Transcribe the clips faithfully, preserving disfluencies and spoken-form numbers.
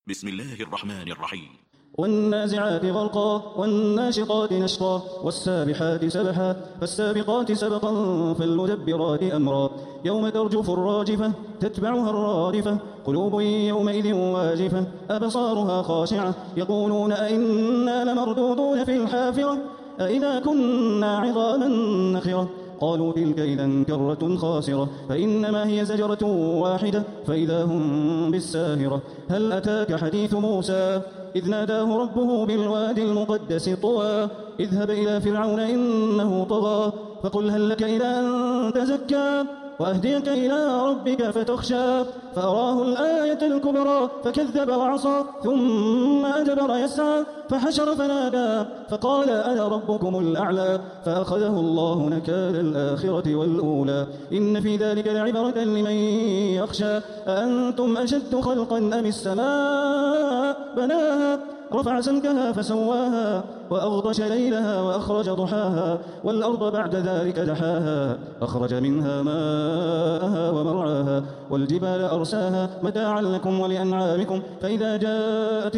بسم الله الرحمن الرحيم. والنازعات غرقا والناشطات نشطا والسابحات سبحا فالسابقات سبقا فالمدبرات أمرا يوم ترجف الراجفة تتبعها الرادفة قلوب يومئذ واجفة أبصارها خاشعة يقولون أئنا لمردودون في الحافرة أئذا كنا عظاما نخرة قالوا تلك إذا كرة خاسرة فإنما هي زجرة واحدة فإذا هم بالساهرة هل أتاك حديث موسى إذ ناداه ربه بالوادي المقدس طوى اذهب إلى فرعون إنه طغى فقل هل لك إلى أن تزكى وأهديك إلى ربك فتخشى فأراه الآية الكبرى فكذب وعصى ثم أدبر يسعى فحشر فنادى فقال أنا ربكم الأعلى فأخذه الله نكال الآخرة والأولى إن في ذلك لعبرة لمن يخشى أأنتم أشد خلقا أم السماء بناها رفع سمكها فسواها وأغطش ليلها وأخرج ضحاها والأرض بعد ذلك دحاها أخرج منها ماءها ومرعاها والجبال أرساها متاعا لكم ولأنعامكم فإذا جاءت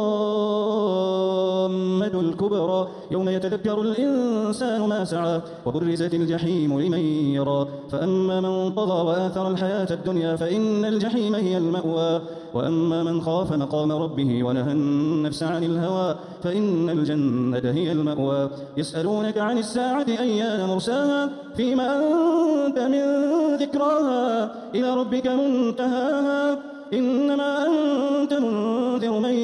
الطامة الكبرى يوم يتذكر الإنسان ما سعى وبرزت الجحيم لمن يرى فأما من طغى وآثر الحياة الدنيا فإن الجحيم هي المأوى وأما من خاف مقام ربه ونهى النفس عن الهوى فإن الجنة هي المأوى يسألونك عن الساعة أيان مرساها فيما أنت من ذكراها إلى ربك منتهاها إنما أنت منذر من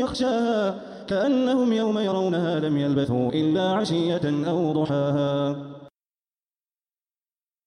يخشاها كأنهم يوم يرونها لم يلبثوا إلا عشية أو ضحاها.